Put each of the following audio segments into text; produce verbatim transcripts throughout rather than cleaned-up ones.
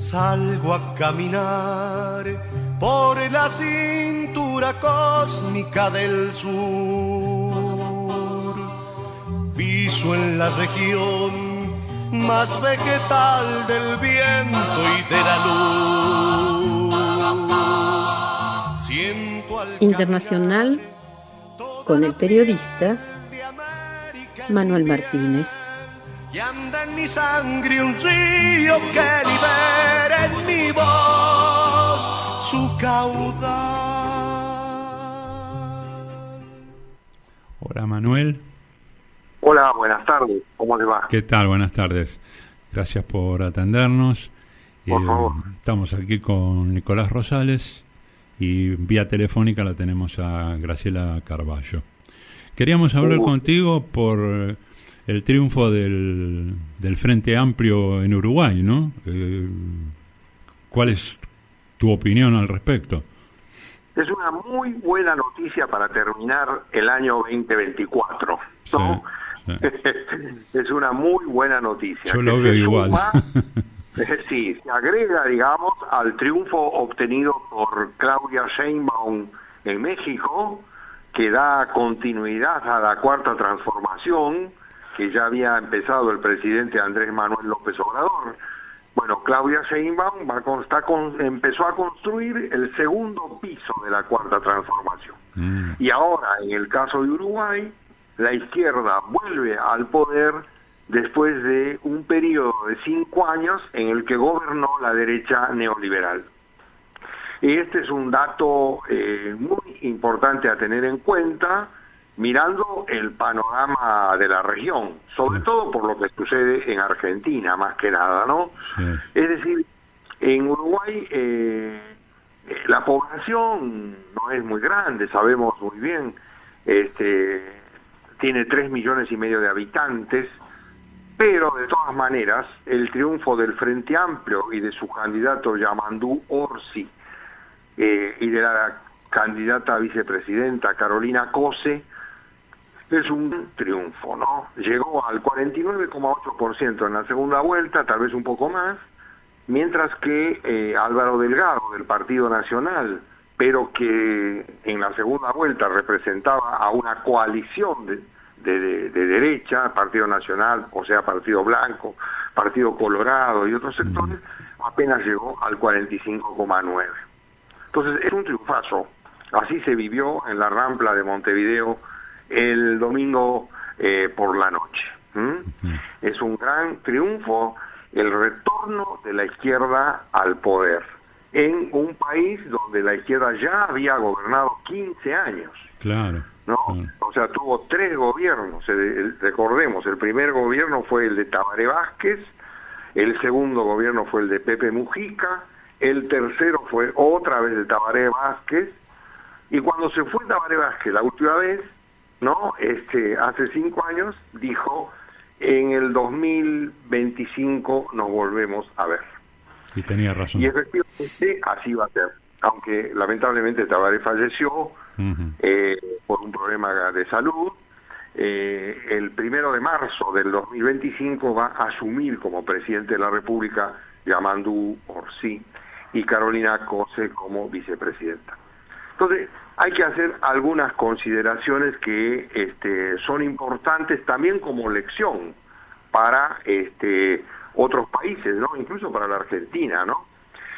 Salgo a caminar por la cintura cósmica del sur. Piso en la región más vegetal del viento y de la luz. Siento al Internacional con el periodista Manuel Martínez. Y anda en mi sangre un río que libera en mi voz su caudal. Hola Manuel. Hola, buenas tardes. ¿Cómo le va? ¿Qué tal? Buenas tardes. Gracias por atendernos. Por eh, favor. Estamos aquí con Nicolás Rosales y vía telefónica la tenemos a Graciela Carballo. Queríamos hablar uh. contigo por el triunfo del, del Frente Amplio en Uruguay, ¿no? Eh, ¿Cuál es tu opinión al respecto? Es una muy buena noticia para terminar el año veinte veinticuatro, ¿no? Sí, sí. Es una muy buena noticia. Yo lo veo igual. Suma, sí, se agrega, digamos, al triunfo obtenido por Claudia Sheinbaum en México, que da continuidad a la Cuarta Transformación, que ya había empezado el presidente Andrés Manuel López Obrador. Bueno, Claudia Sheinbaum va con, está con, empezó a construir el segundo piso de la Cuarta Transformación. Mm. Y ahora, en el caso de Uruguay, la izquierda vuelve al poder después de un periodo de cinco años en el que gobernó la derecha neoliberal. Y este es un dato eh, muy importante a tener en cuenta, mirando el panorama de la región, sobre sí. todo por lo que sucede en Argentina, más que nada, ¿no? Sí. Es decir, en Uruguay eh, la población no es muy grande, sabemos muy bien, este, tiene tres millones y medio de habitantes, pero de todas maneras, el triunfo del Frente Amplio y de su candidato Yamandú Orsi eh, y de la candidata a vicepresidenta Carolina Cose, es un triunfo, ¿no? Llegó al cuarenta y nueve coma ocho por ciento en la segunda vuelta, tal vez un poco más, mientras que eh, Álvaro Delgado, del Partido Nacional, pero que en la segunda vuelta representaba a una coalición de, de, de, de derecha, Partido Nacional, o sea, Partido Blanco, Partido Colorado y otros sectores, apenas llegó al cuarenta y cinco coma nueve. Entonces, es un triunfazo. Así se vivió en la Rampla de Montevideo el domingo eh, por la noche. ¿Mm? Uh-huh. Es un gran triunfo el retorno de la izquierda al poder en un país donde la izquierda ya había gobernado quince años. Claro. ¿No? Claro. O sea, tuvo tres gobiernos. El, recordemos, el primer gobierno fue el de Tabaré Vázquez, el segundo gobierno fue el de Pepe Mujica, el tercero fue otra vez de Tabaré Vázquez, y cuando se fue Tabaré Vázquez la última vez, ¿no? Este, hace cinco años, dijo, en el dos mil veinticinco nos volvemos a ver. Y tenía razón. Y efectivamente así va a ser. Aunque lamentablemente Tabaré falleció uh-huh. eh, por un problema de salud, eh, el primero de marzo del dos mil veinticinco va a asumir como presidente de la República Yamandú Orsi y Carolina Cose como vicepresidenta. Entonces, hay que hacer algunas consideraciones que este, son importantes también como lección para este, otros países, ¿no? Incluso para la Argentina, ¿no?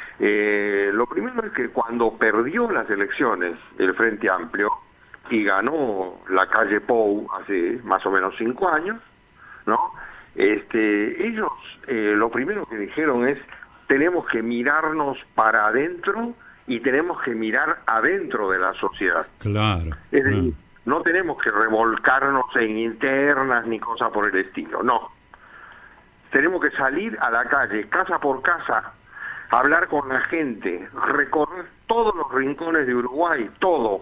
Eh, lo primero es que cuando perdió las elecciones el Frente Amplio y ganó la calle Pou hace más o menos cinco años, ¿no? Este, ellos eh, lo primero que dijeron es, tenemos que mirarnos para adentro y tenemos que mirar adentro de la sociedad. Claro. Es decir, no tenemos que revolcarnos en internas ni cosas por el estilo, no. Tenemos que salir a la calle, casa por casa, hablar con la gente, recorrer todos los rincones de Uruguay, todo.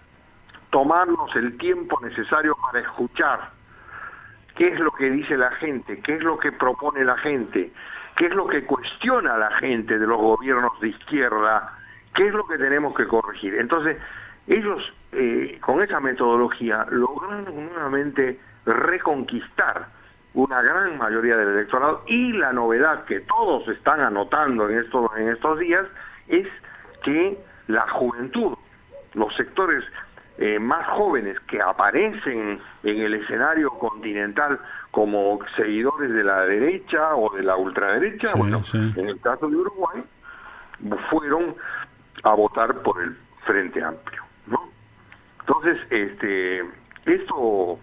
Tomarnos el tiempo necesario para escuchar qué es lo que dice la gente, qué es lo que propone la gente, qué es lo que cuestiona la gente de los gobiernos de izquierda, qué es lo que tenemos que corregir. Entonces, ellos eh, con esa metodología lograron nuevamente reconquistar una gran mayoría del electorado, y la novedad que todos están anotando en estos, en estos días es que la juventud, los sectores eh, más jóvenes que aparecen en el escenario continental como seguidores de la derecha o de la ultraderecha, sí, bueno, sí. en el caso de Uruguay, fueron a votar por el Frente Amplio, ¿no? Entonces, este, esto,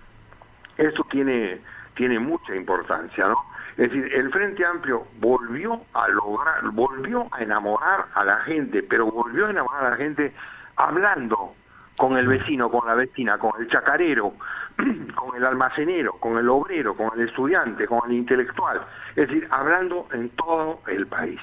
esto tiene, tiene mucha importancia, ¿no? Es decir, el Frente Amplio volvió a lograr, volvió a enamorar a la gente, pero volvió a enamorar a la gente hablando con el vecino, con la vecina, con el chacarero, con el almacenero, con el obrero, con el estudiante, con el intelectual, es decir, hablando en todo el país.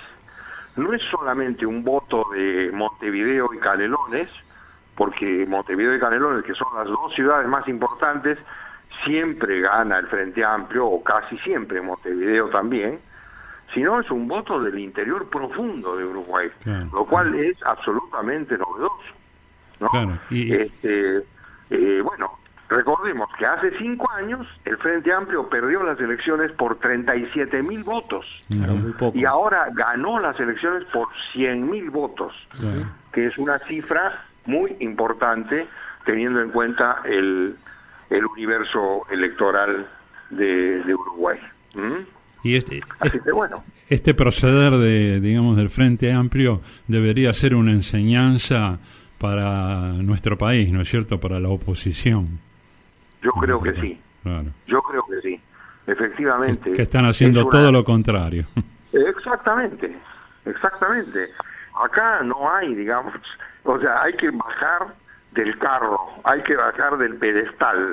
No es solamente un voto de Montevideo y Canelones, porque Montevideo y Canelones, que son las dos ciudades más importantes, siempre gana el Frente Amplio, o casi siempre Montevideo también, sino es un voto del interior profundo de Uruguay, claro, lo cual es absolutamente novedoso, ¿no? Claro, y... este, eh, bueno, recordemos que hace cinco años el Frente Amplio perdió las elecciones por treinta y siete mil votos, claro, muy poco. Y ahora ganó las elecciones por cien mil votos, claro, que es una cifra muy importante teniendo en cuenta el, el universo electoral de, de Uruguay. ¿Mm? Y este, Así que bueno. Este proceder de, digamos, del Frente Amplio debería ser una enseñanza para nuestro país, ¿no es cierto?, para la oposición. Yo creo que sí. Claro. Yo creo que sí. Efectivamente. Que, que están haciendo una... todo lo contrario. Exactamente. Exactamente. Acá no hay, digamos, o sea, hay que bajar del carro, hay que bajar del pedestal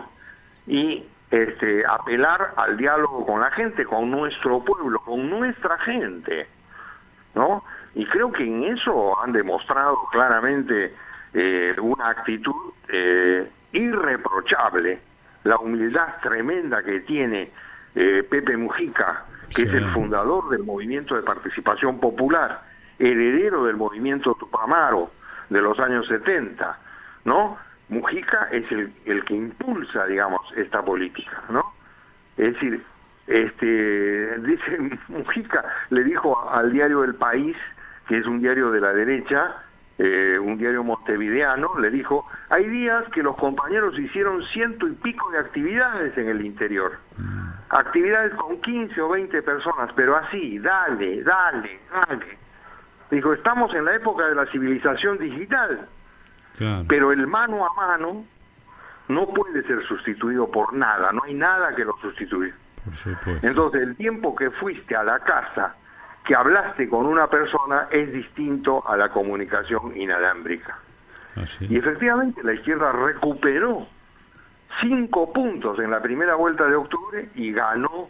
y este apelar al diálogo con la gente, con nuestro pueblo, con nuestra gente, ¿no? Y creo que en eso han demostrado claramente eh, una actitud eh, irreprochable, la humildad tremenda que tiene eh, Pepe Mujica, que sí, es el fundador del Movimiento de Participación Popular, heredero del movimiento Tupamaro de los años setenta, ¿no? Mujica es el, el que impulsa, digamos, esta política, ¿no? Es decir, este, dice Mujica, le dijo al diario El País, que es un diario de la derecha, eh, un diario montevideano, le dijo, hay días que los compañeros hicieron ciento y pico de actividades en el interior, actividades con quince o veinte personas, pero así, dale, dale, dale. Dijo, estamos en la época de la civilización digital, claro, pero el mano a mano no puede ser sustituido por nada, no hay nada que lo sustituya. Por supuesto. Entonces, el tiempo que fuiste a la casa, que hablaste con una persona, es distinto a la comunicación inalámbrica. Así. Y efectivamente la izquierda recuperó cinco puntos en la primera vuelta de octubre y ganó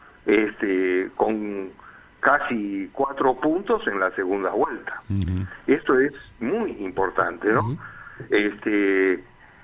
este con casi cuatro puntos en la segunda vuelta. Uh-huh. Esto es muy importante, ¿no? Uh-huh. Este,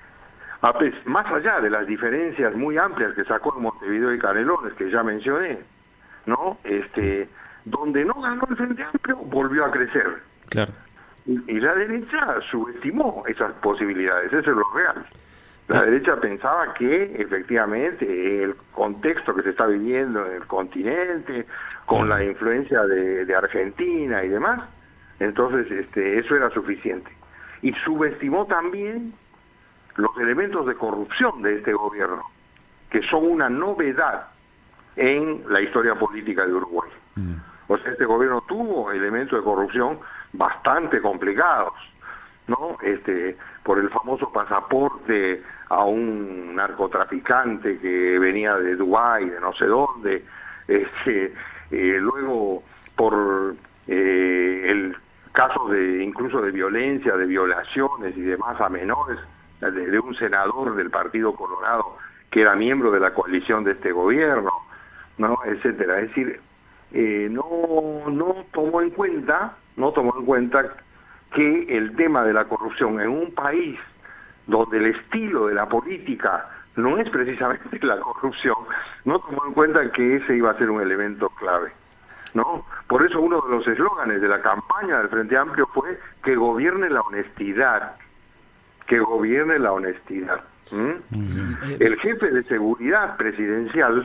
a pes- más allá de las diferencias muy amplias que sacó en Montevideo y Canelones, que ya mencioné, ¿no? Este, donde no ganó el Frente Amplio, volvió a crecer. Claro. Y, y la derecha subestimó esas posibilidades, eso es lo real. La derecha pensaba que efectivamente el contexto que se está viviendo en el continente, con la influencia de, de Argentina y demás, entonces este, eso era suficiente. Y subestimó también los elementos de corrupción de este gobierno, que son una novedad en la historia política de Uruguay. Mm. O sea, este gobierno tuvo elementos de corrupción bastante complicados, ¿no? Este, por el famoso pasaporte a un narcotraficante que venía de Dubái, de no sé dónde, este, eh, luego por eh, el caso de incluso de violencia, de violaciones y demás a menores, de, de un senador del Partido Colorado que era miembro de la coalición de este gobierno, ¿no? Etcétera. Es decir, eh, no, no tomó en cuenta, no tomó en cuenta que el tema de la corrupción en un país donde el estilo de la política no es precisamente la corrupción, no tomó en cuenta que ese iba a ser un elemento clave, ¿no? Por eso uno de los eslóganes de la campaña del Frente Amplio fue que gobierne la honestidad, que gobierne la honestidad. ¿Mm? El jefe de seguridad presidencial,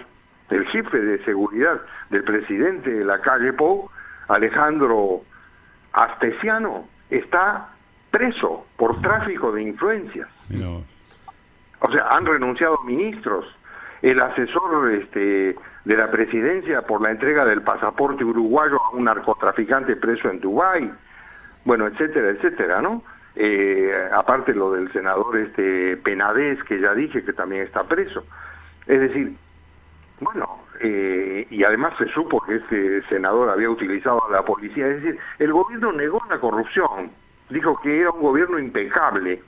el jefe de seguridad del presidente de la calle Pou, Alejandro Astesiano, está preso por tráfico de influencias. No. O sea, han renunciado ministros. El asesor este, de la presidencia por la entrega del pasaporte uruguayo a un narcotraficante preso en Dubái, bueno, etcétera, etcétera, ¿no? Eh, aparte lo del senador este Penades, que ya dije que también está preso. Es decir, bueno, eh, y además se supo que este senador había utilizado a la policía. Es decir, el gobierno negó la corrupción, dijo que era un gobierno impecable,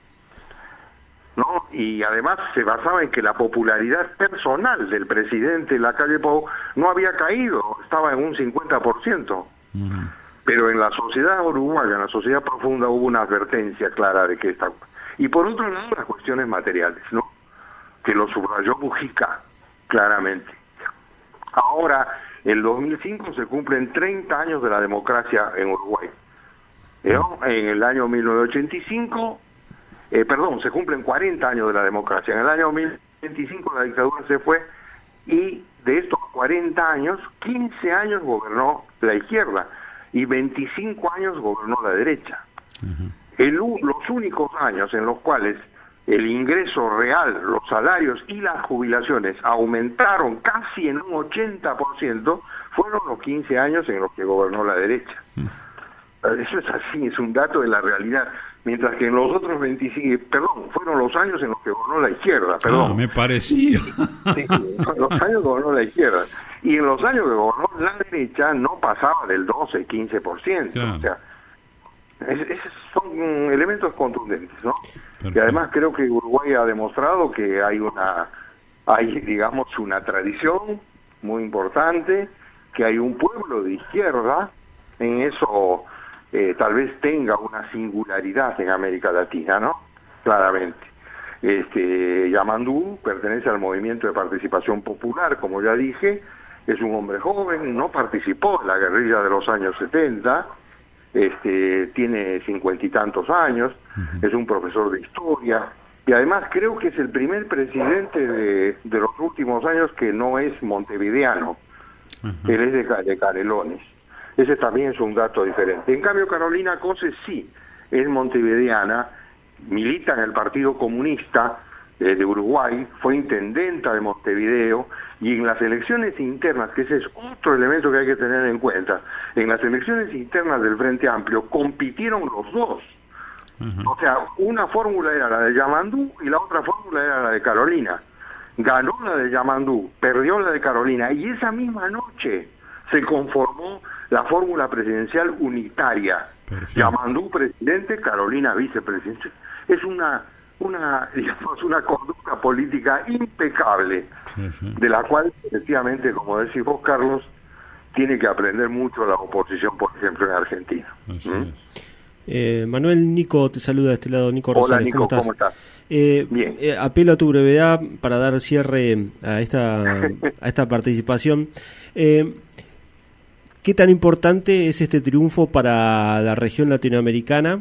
¿no? Y además se basaba en que la popularidad personal del presidente Lacalle Pou no había caído, estaba en un cincuenta por ciento. Uh-huh. Pero en la sociedad uruguaya, en la sociedad profunda, hubo una advertencia clara de que esta... Y por otro lado, las cuestiones materiales, ¿no? Que lo subrayó Mujica claramente. Ahora, en dos mil cinco se cumplen treinta años de la democracia en Uruguay. ¿No? En el año mil novecientos ochenta y cinco... Eh, perdón, se cumplen cuarenta años de la democracia. En el año mil novecientos ochenta y cinco la dictadura se fue y de estos cuarenta años, quince años gobernó la izquierda y veinticinco años gobernó la derecha. Uh-huh. El, los únicos años en los cuales el ingreso real, los salarios y las jubilaciones aumentaron casi en un ochenta por ciento fueron los quince años en los que gobernó la derecha. Uh-huh. Eso es así, es un dato de la realidad. Mientras que en los otros veinticinco, perdón, fueron los años en los que gobernó la izquierda, perdón. Ah, me parecía. Sí, los años que gobernó la izquierda. Y en los años que gobernó la derecha no pasaba del doce, quince por ciento. Claro. O sea, es, es, son elementos contundentes, ¿no? Perfecto. Y además creo que Uruguay ha demostrado que hay una, hay, digamos, una tradición muy importante, que hay un pueblo de izquierda, en eso... Eh, tal vez tenga una singularidad en América Latina, ¿no? Claramente. Este, Yamandú pertenece al movimiento de participación popular, como ya dije, es un hombre joven, no participó en la guerrilla de los años setenta, este, tiene cincuenta y tantos años, uh-huh. Es un profesor de historia, y además creo que es el primer presidente de, de los últimos años que no es montevideano, uh-huh. Él es de, de Canelones. Ese también es un dato diferente. En cambio, Carolina Cose sí, es montevideana, milita en el Partido Comunista eh, de Uruguay, fue intendenta de Montevideo, y en las elecciones internas, que ese es otro elemento que hay que tener en cuenta, en las elecciones internas del Frente Amplio compitieron los dos. Uh-huh. O sea, una fórmula era la de Yamandú y la otra fórmula era la de Carolina. Ganó la de Yamandú, perdió la de Carolina, y esa misma noche se conformó la fórmula presidencial unitaria. Perfecto. Yamandú presidente, Carolina vicepresidente. Es una, una, digamos, una conducta política impecable, sí, sí. De la cual, efectivamente, como decís vos, Carlos, tiene que aprender mucho la oposición, por ejemplo, en Argentina. ¿Mm? Eh, Manuel, Nico te saluda de este lado. Nico Rosales. Hola, Nico, ¿cómo estás? ¿Cómo estás? Eh, Bien. Eh, apelo a tu brevedad para dar cierre a esta, a esta participación. Eh, ¿Qué tan importante es este triunfo para la región latinoamericana?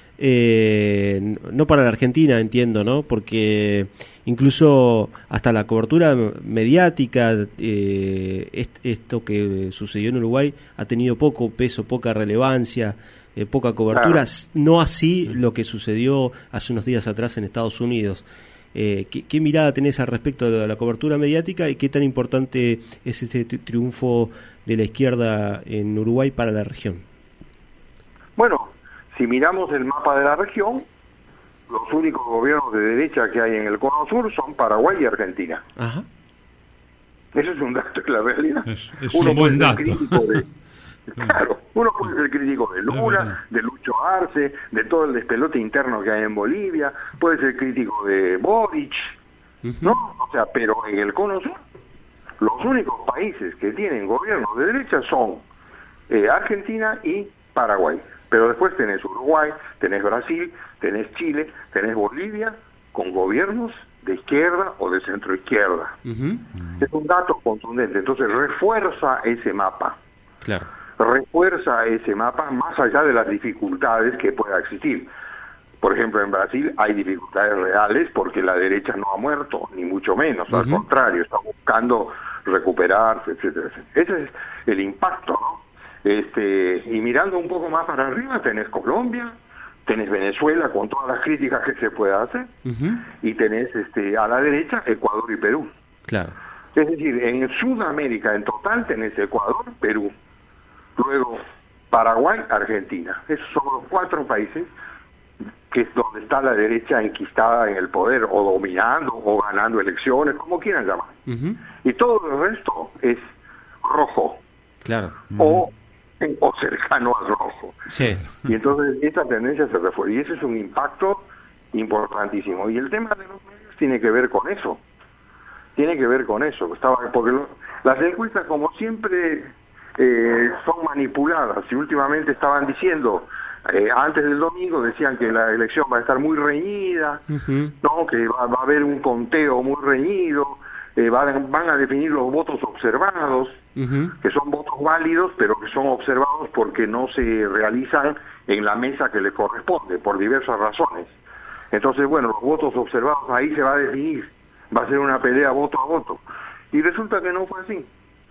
Eh, no para la Argentina, entiendo, ¿no? Porque incluso hasta la cobertura mediática, eh, esto que sucedió en Uruguay ha tenido poco peso, poca relevancia, eh, poca cobertura. Claro. No así lo que sucedió hace unos días atrás en Estados Unidos. Eh, ¿qué, ¿Qué mirada tenés al respecto de la cobertura mediática y qué tan importante es este triunfo de la izquierda en Uruguay para la región? Bueno, si miramos el mapa de la región, los únicos gobiernos de derecha que hay en el Cono Sur son Paraguay y Argentina. Ajá. Eso es un dato de la realidad. Es, es un buen dato. De, claro, uno puede ser crítico de Lula, de Lucho Arce, de todo el despelote interno que hay en Bolivia, puede ser crítico de Boric, uh-huh. ¿No? O sea, pero en el Cono Sur, los únicos países que tienen gobiernos de derecha son eh, Argentina y Paraguay. Pero después tenés Uruguay, tenés Brasil, tenés Chile, tenés Bolivia, con gobiernos de izquierda o de centro izquierda. Uh-huh. Es un dato contundente, entonces refuerza ese mapa. Claro. Refuerza ese mapa más allá de las dificultades que pueda existir. Por ejemplo, en Brasil hay dificultades reales porque la derecha no ha muerto, ni mucho menos, uh-huh. Al contrario, está buscando recuperarse, etcétera, etcétera. Ese es el impacto, ¿no? Este, y mirando un poco más para arriba tenés Colombia, tenés Venezuela con todas las críticas que se pueda hacer, uh-huh. y tenés este, a la derecha Ecuador y Perú. Claro. Es decir, en Sudamérica en total tenés Ecuador, Perú, luego Paraguay, Argentina. Esos son los cuatro países que es donde está la derecha enquistada en el poder, o dominando, o ganando elecciones, como quieran llamar. Uh-huh. Y todo el resto es rojo. Claro. O, o cercano al rojo. Sí. Y entonces esa tendencia se refuerza. Y ese es un impacto importantísimo. Y el tema de los medios tiene que ver con eso. Tiene que ver con eso. Estaba, porque lo, las encuestas, como siempre, eh, son manipuladas. Y últimamente estaban diciendo... Eh, antes del domingo decían que la elección va a estar muy reñida, uh-huh. no, que va, va a haber un conteo muy reñido, eh, van, van a definir los votos observados, uh-huh. que son votos válidos, pero que son observados porque no se realizan en la mesa que le corresponde, por diversas razones. Entonces, bueno, los votos observados ahí se va a definir, va a ser una pelea voto a voto. Y resulta que no fue así.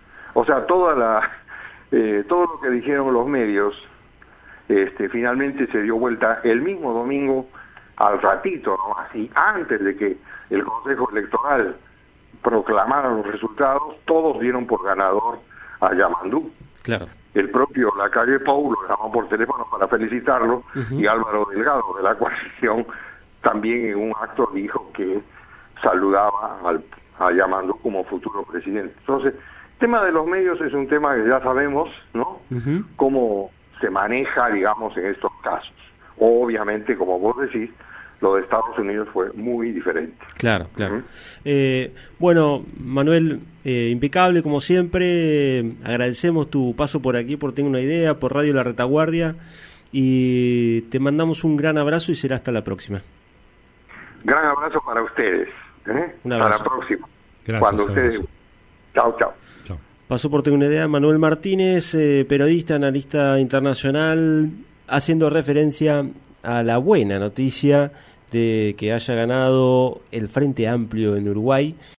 O sea, toda la, eh, todo lo que dijeron los medios, Este, finalmente se dio vuelta el mismo domingo al ratito nomás, y antes de que el Consejo Electoral proclamara los resultados, todos dieron por ganador a Yamandú. Claro. El propio Lacalle Pou lo llamó por teléfono para felicitarlo, uh-huh. y Álvaro Delgado de la coalición también en un acto dijo que saludaba al, a Yamandú como futuro presidente. Entonces, el tema de los medios es un tema que ya sabemos, ¿no? Uh-huh. Cómo se maneja, digamos, en estos casos. Obviamente, como vos decís, lo de Estados Unidos fue muy diferente. Claro, claro. Uh-huh. Eh, bueno, Manuel, eh, impecable como siempre. Eh, agradecemos tu paso por aquí, por Tengo una Idea, por Radio La Retaguardia, y te mandamos un gran abrazo y será hasta la próxima. Gran abrazo para ustedes. ¿eh? Un abrazo. Hasta la próxima. Gracias. Cuando ustedes... Chao, chao. Chao. Pasó por Tengo una Idea Manuel Martínez, eh, periodista, analista internacional, haciendo referencia a la buena noticia de que haya ganado el Frente Amplio en Uruguay.